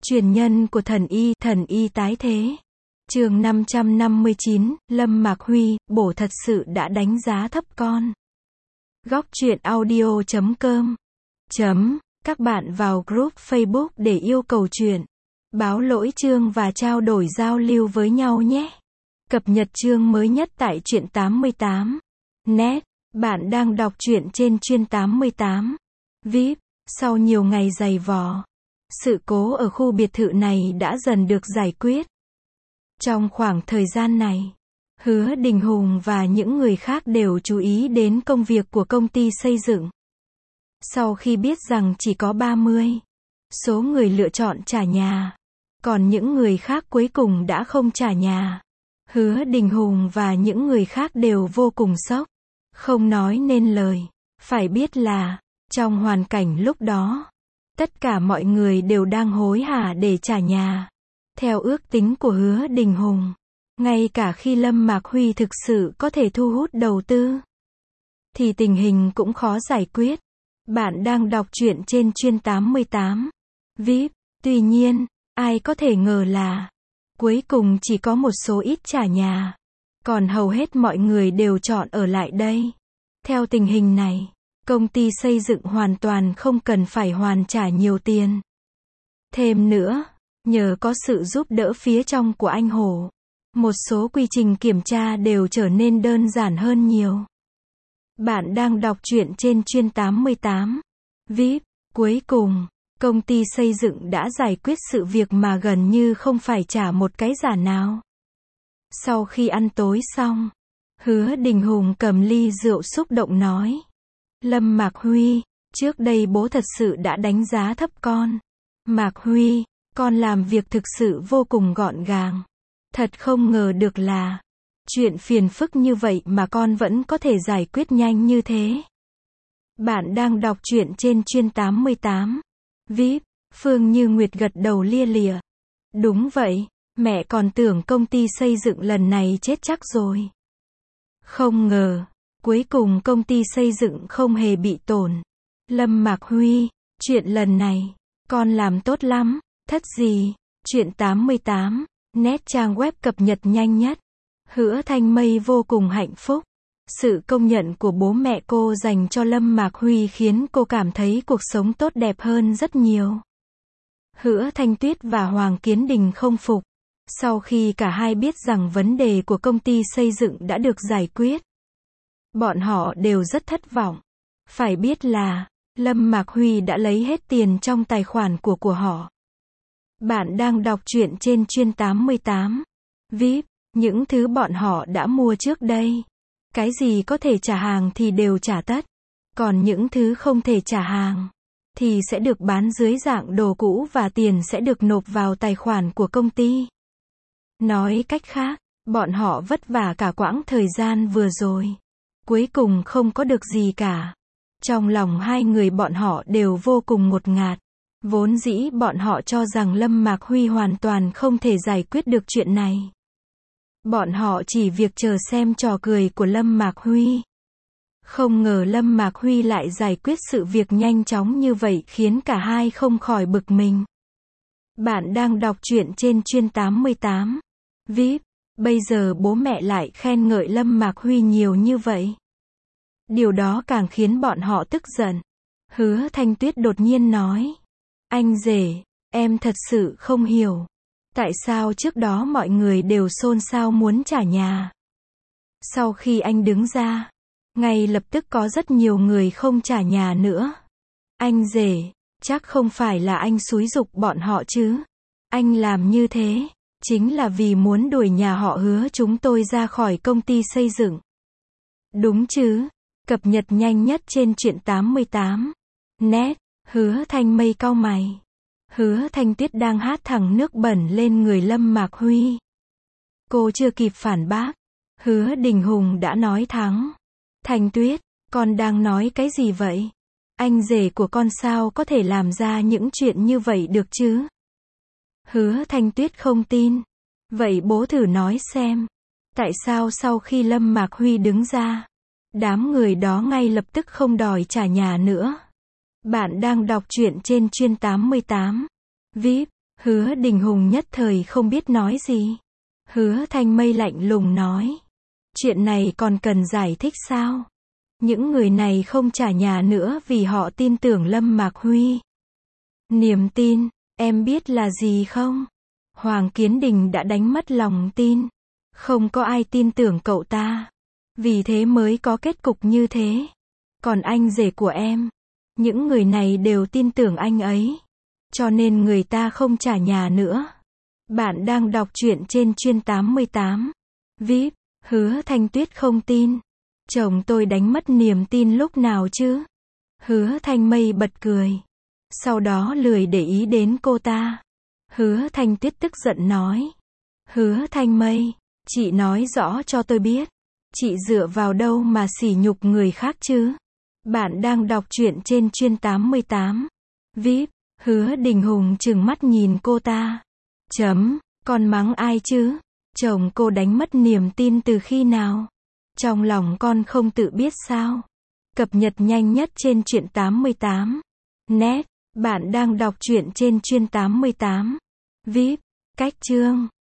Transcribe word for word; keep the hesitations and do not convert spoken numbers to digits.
Truyền nhân của thần y, thần y tái thế. Chương năm trăm năm mươi chín, Lâm Mạc Huy, bổ thật sự đã đánh giá thấp con. Góc truyện audio chấm com. Chấm, các bạn vào group Facebook để yêu cầu truyện, báo lỗi chương và trao đổi giao lưu với nhau nhé. Cập nhật chương mới nhất tại truyện tám mươi tám. Net, bạn đang đọc truyện trên chuyên tám mươi tám. vê i pê, sau nhiều ngày dày vò, sự cố ở khu biệt thự này đã dần được giải quyết. Trong khoảng thời gian này, Hứa Đình Hùng và những người khác đều chú ý đến công việc của công ty xây dựng. Sau khi biết rằng chỉ có ba mươi số người lựa chọn trả nhà, còn những người khác cuối cùng đã không trả nhà, Hứa Đình Hùng và những người khác đều vô cùng sốc, không nói nên lời. Phải biết là, trong hoàn cảnh lúc đó, tất cả mọi người đều đang hối hả để trả nhà. Theo ước tính của Hứa Đình Hùng, ngay cả khi Lâm Mạc Huy thực sự có thể thu hút đầu tư, thì tình hình cũng khó giải quyết. Bạn đang đọc truyện trên chuyên tám mươi tám. vê i pê, tuy nhiên, ai có thể ngờ là, cuối cùng chỉ có một số ít trả nhà, còn hầu hết mọi người đều chọn ở lại đây. Theo tình hình này, công ty xây dựng hoàn toàn không cần phải hoàn trả nhiều tiền. Thêm nữa, nhờ có sự giúp đỡ phía trong của anh Hổ, một số quy trình kiểm tra đều trở nên đơn giản hơn nhiều. Bạn đang đọc truyện trên chuyên tám mươi tám. vê i pê, cuối cùng, công ty xây dựng đã giải quyết sự việc mà gần như không phải trả một cái giả nào. Sau khi ăn tối xong, Hứa Đình Hùng cầm ly rượu xúc động nói: Lâm Mạc Huy, trước đây bố thật sự đã đánh giá thấp con. Mạc Huy, con làm việc thực sự vô cùng gọn gàng. Thật không ngờ được là, chuyện phiền phức như vậy mà con vẫn có thể giải quyết nhanh như thế. Bạn đang đọc truyện trên chuyên tám mươi tám. vê i pê, Phương Như Nguyệt gật đầu lia lịa. Đúng vậy, mẹ còn tưởng công ty xây dựng lần này chết chắc rồi. Không ngờ, cuối cùng công ty xây dựng không hề bị tổn. Lâm Mạc Huy, chuyện lần này, con làm tốt lắm. Thất gì, truyện tám mươi tám, net trang web cập nhật nhanh nhất. Hứa Thanh Mây vô cùng hạnh phúc. Sự công nhận của bố mẹ cô dành cho Lâm Mạc Huy khiến cô cảm thấy cuộc sống tốt đẹp hơn rất nhiều. Hứa Thanh Tuyết và Hoàng Kiến Đình không phục. Sau khi cả hai biết rằng vấn đề của công ty xây dựng đã được giải quyết, bọn họ đều rất thất vọng. Phải biết là, Lâm Mạc Huy đã lấy hết tiền trong tài khoản của của họ. Bạn đang đọc truyện trên chuyên tám mươi tám. vê i pê, những thứ bọn họ đã mua trước đây, cái gì có thể trả hàng thì đều trả tất. Còn những thứ không thể trả hàng, thì sẽ được bán dưới dạng đồ cũ và tiền sẽ được nộp vào tài khoản của công ty. Nói cách khác, bọn họ vất vả cả quãng thời gian vừa rồi, cuối cùng không có được gì cả. Trong lòng hai người bọn họ đều vô cùng ngột ngạt. Vốn dĩ bọn họ cho rằng Lâm Mạc Huy hoàn toàn không thể giải quyết được chuyện này. Bọn họ chỉ việc chờ xem trò cười của Lâm Mạc Huy. Không ngờ Lâm Mạc Huy lại giải quyết sự việc nhanh chóng như vậy khiến cả hai không khỏi bực mình. Bạn đang đọc truyện trên chuyên tám mươi tám. vê i pê, bây giờ bố mẹ lại khen ngợi Lâm Mạc Huy nhiều như vậy. Điều đó càng khiến bọn họ tức giận. Hứa Thanh Tuyết đột nhiên nói: Anh rể, em thật sự không hiểu. Tại sao trước đó mọi người đều xôn xao muốn trả nhà. Sau khi anh đứng ra, ngay lập tức có rất nhiều người không trả nhà nữa. Anh rể, chắc không phải là anh xúi giục bọn họ chứ. Anh làm như thế, chính là vì muốn đuổi nhà họ Hứa chúng tôi ra khỏi công ty xây dựng. Đúng chứ? Cập nhật nhanh nhất trên truyện tám mươi tám. Net, Hứa Thanh Mây cau mày. Hứa Thanh Tuyết đang hát thẳng nước bẩn lên người Lâm Mạc Huy. Cô chưa kịp phản bác, Hứa Đình Hùng đã nói thắng. Thanh Tuyết, con đang nói cái gì vậy? Anh rể của con sao có thể làm ra những chuyện như vậy được chứ? Hứa Thanh Tuyết không tin. Vậy bố thử nói xem, tại sao sau khi Lâm Mạc Huy đứng ra, đám người đó ngay lập tức không đòi trả nhà nữa? Bạn đang đọc truyện trên chuyên tám mươi tám. vê i pê, Hứa Đình Hùng nhất thời không biết nói gì. Hứa Thanh Mây lạnh lùng nói. Chuyện này còn cần giải thích sao? Những người này không trả nhà nữa vì họ tin tưởng Lâm Mạc Huy. Niềm tin, em biết là gì không? Hoàng Kiến Đình đã đánh mất lòng tin. Không có ai tin tưởng cậu ta. Vì thế mới có kết cục như thế. Còn anh rể của em, những người này đều tin tưởng anh ấy. Cho nên người ta không trả nhà nữa. Bạn đang đọc truyện trên chuyên tám mươi tám. vê i pê, Hứa Thanh Tuyết không tin. Chồng tôi đánh mất niềm tin lúc nào chứ? Hứa Thanh Mây bật cười. Sau đó lười để ý đến cô ta. Hứa Thanh Tuyết tức giận nói. Hứa Thanh Mây, chị nói rõ cho tôi biết. Chị dựa vào đâu mà sỉ nhục người khác chứ? Bạn đang đọc truyện trên chuyên tám mươi tám. vê i pê, Hứa Đình Hùng trừng mắt nhìn cô ta. Chấm, con mắng ai chứ? Chồng cô đánh mất niềm tin từ khi nào? Trong lòng con không tự biết sao? Cập nhật nhanh nhất trên truyện tám mươi tám. Net, bạn đang đọc truyện trên chuyên tám mươi tám. vê i pê, cách chương.